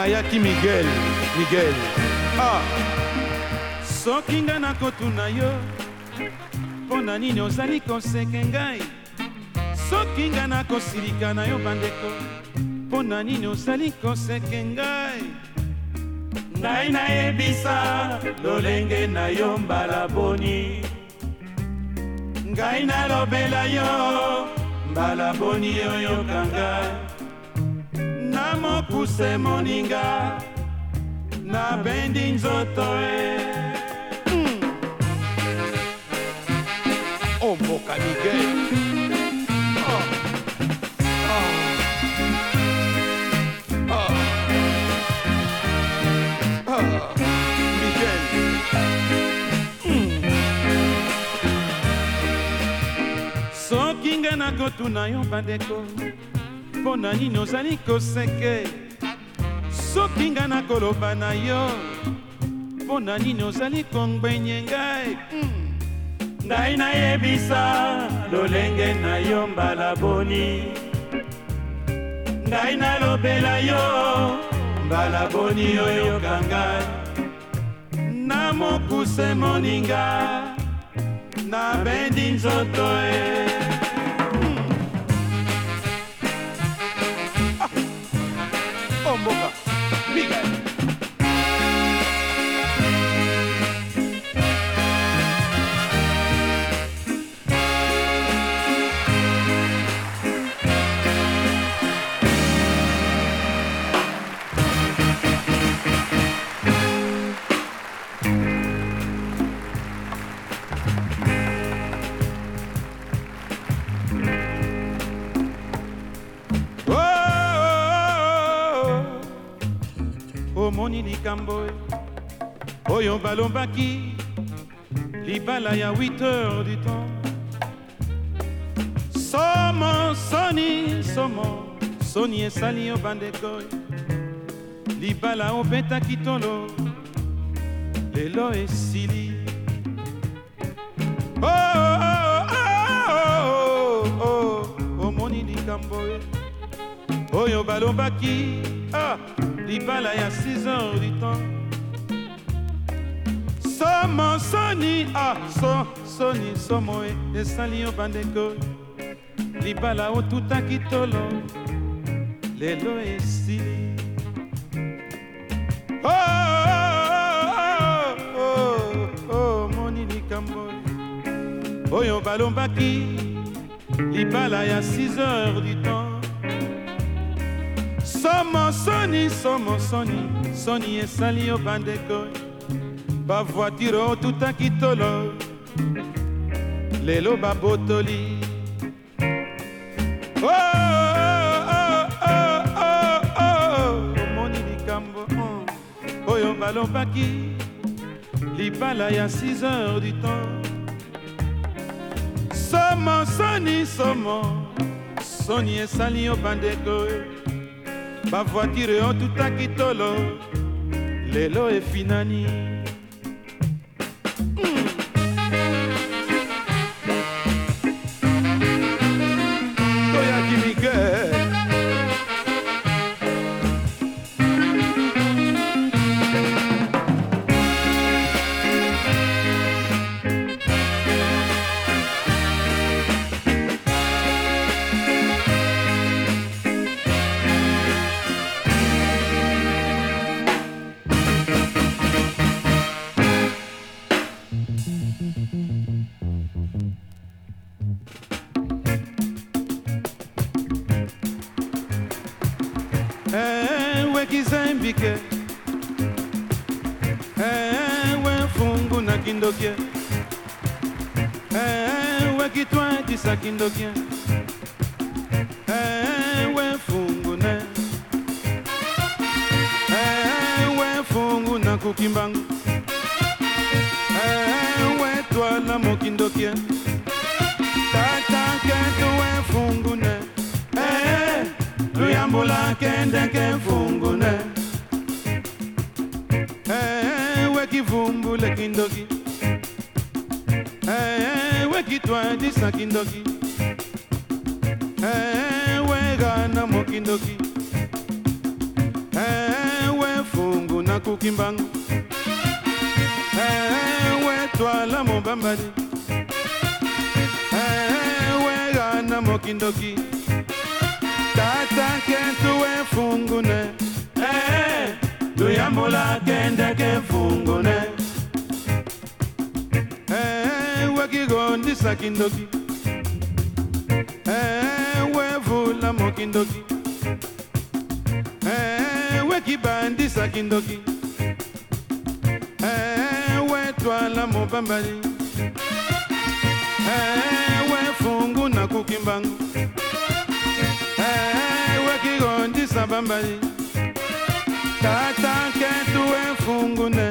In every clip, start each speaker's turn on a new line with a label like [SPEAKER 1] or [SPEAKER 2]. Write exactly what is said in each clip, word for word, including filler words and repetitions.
[SPEAKER 1] ayaki Miguel Miguel ah soki nga nakotuna yo mpona nini ozali koseke ngai soki nga nakosilika na yo bandeko mpona nini ozali koseke ngai ngai nayebisa lolenge na yo mbala boni ngai nalobela yo mbala boni oyoka ngai na mokuse moninga nabendi nzoto e mm. Oh mboka Miguel oh. Oh. Oh. Oh. Miguel mm. soki nga nakotuna yo bandeko mpona nini ozali koseke soki nga nakoloba na yo mpona nini ozali kongbenye ngai ngai nayebisa lolenge na yo mbala boni ngai nalobela yo mbala boni oyoka ngai na mokuse moninga nabendi nzoto e Mboka Miguel omoni likambo oyo balombaki libala ya huit heures du temps somo soni somo soni esali yo bandeko libala obetaki tolo lelo esili oh, oh, oh, oh, oh, omoni likambo oyo balombaki ah, libala ya six heures du temps somo soni ah so soni somo esali yo bandeko libala otutaki tolo lelo esili oh, oh, oh, oh, oh, moni likambo oyo balombaki libala ya six heures du temps somo soni somo soni soni esali yo bandeko bavoitire otutaki tolo lelo babotoli oh, oh, oh, oh, oh, omoni likambo oh. Oyo balombaki libala ya six heures du temps somo soni somo soni esali yo bandeko bavoitire otutaki tolo lelo efinani mm. Toyaki Miguel ewe kizembike ewe fungu na kindokie ewe kitwatisa kindokie ewe fungu ne ewe fungu na kukimbangu ewe twala mokindokie tataketuwe fungu ne luyambula kendeke fungune ewe kivumbule kindoki ewe kitwadisa kindoki ewe gana mokindoki ewe nakuki mbangu ewe twala mobambali ewe gana mokindoki tata kentu we fungune tuyambula kende ke fungune ewe kigondisa kindoki ewe vula mokindoki ewe kibandisa kindoki ewe twala mobambali ewe fungu na kukimbangu ewe kigondisa bambali tata kentu we fungune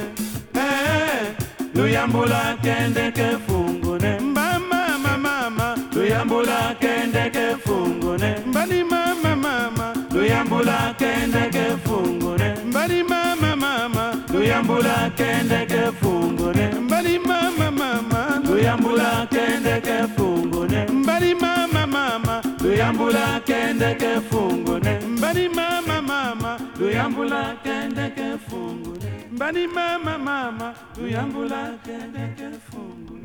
[SPEAKER 1] luyambula kende ke fungune mama mama luyambula kende ke fungune mbani mama mama luyambula kende ke fungune mbani mama mama luyambula kende ke fungune mbani mama mama luyambula kende ke fungune mbani mama mama luyambula kende ke fungune mbani mama mama luyambula kende ke fungune mbani mama mama luyambula kende ke fungune.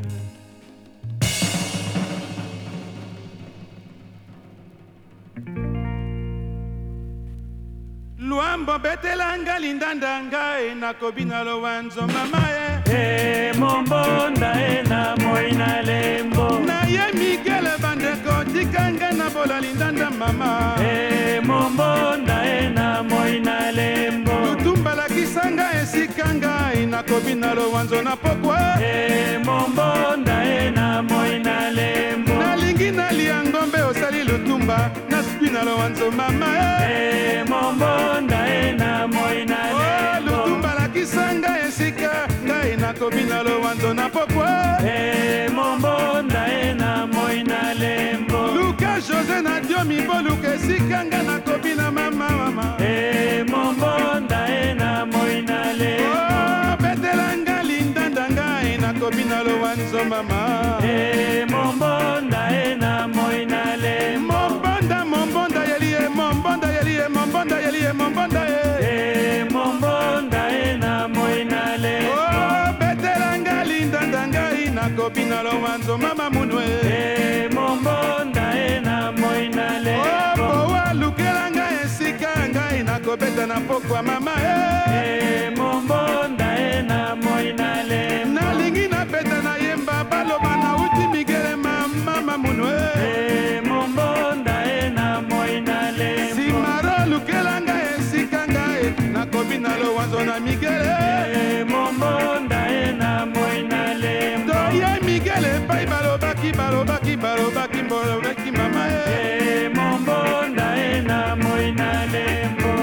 [SPEAKER 1] Luambo betelanga lindandanga e na kobina lo wanzo mama e
[SPEAKER 2] e mombonda e na moina lembo
[SPEAKER 1] na ye Miguel bandeko tikanga na bola lindanda mama
[SPEAKER 2] e mombonda e na moina lembo
[SPEAKER 1] lutumba la kisanga e sikanga e na kobina lo wanzo na pokwa
[SPEAKER 2] e mombonda e na moina lembo
[SPEAKER 1] na lingi na liangombe osali lutumba na spina lo wanzo mama
[SPEAKER 2] e mombonda e na moina lembo
[SPEAKER 1] lutumba la kisanga e sika ngai na kobina lo wanzo na pokwa
[SPEAKER 2] e mombonda e na moina lembo
[SPEAKER 1] luka José na diomi boluka esikanga na kobina mama mama
[SPEAKER 2] e mombonda e na moina lembo
[SPEAKER 1] betelanga lindanda ngai na kobina lo wanzo mama
[SPEAKER 2] e mombonda e na moina lembo
[SPEAKER 1] mombonda mombonda yelie mombonda yelie mombonda yelie mombonda
[SPEAKER 2] e mombonda e na moina lembo
[SPEAKER 1] betelanga lindanda ngai na kobina lo wanzo mama munwe
[SPEAKER 2] e mombonda e na moina lembo
[SPEAKER 1] owa lukelanga esika ngai na kobeta na pokwa mama
[SPEAKER 2] e mombonda e na moina lembo
[SPEAKER 1] nalingi na peta na yemba baloba na uti migele mama munwe
[SPEAKER 2] e mombonda e na moina lembo
[SPEAKER 1] simaro lukelanga esika ngai na kobina lo wanzo na migele
[SPEAKER 2] e mombonda e na moina lembo
[SPEAKER 1] toye migele pai balobaki balobaki balobaki bolobeki mama
[SPEAKER 2] e mombonda e na moina lembo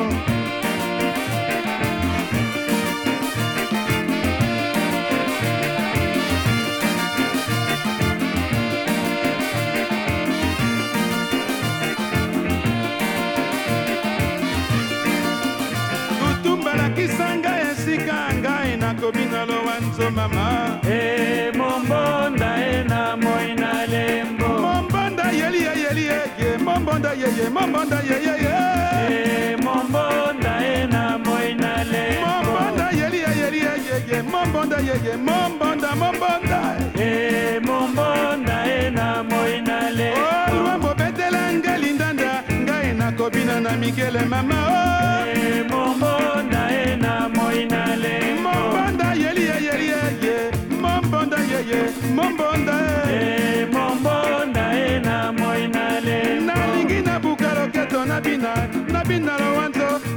[SPEAKER 1] lutumba la kisanga esika ngai na kobina lo wanzo mama
[SPEAKER 2] e mombonda e na moina lembo
[SPEAKER 1] mombonda yeli yeli ye mombonda ye ye mombonda ye ye ye
[SPEAKER 2] e mombonda e na moina lembo
[SPEAKER 1] mombonda yeli yeli ye ye mombonda ye ye mombonda mombonda
[SPEAKER 2] e mombonda e na moina lembo
[SPEAKER 1] luambo betelanga lindanda ngai na kobina na migele mama
[SPEAKER 2] e mombonda e na moina lembo
[SPEAKER 1] mombonda yeli yeli ye mombonda ye ye mombonda
[SPEAKER 2] e mombonda e na moina lembo
[SPEAKER 1] nalingi na buka loketo na bina na bina lo wanzo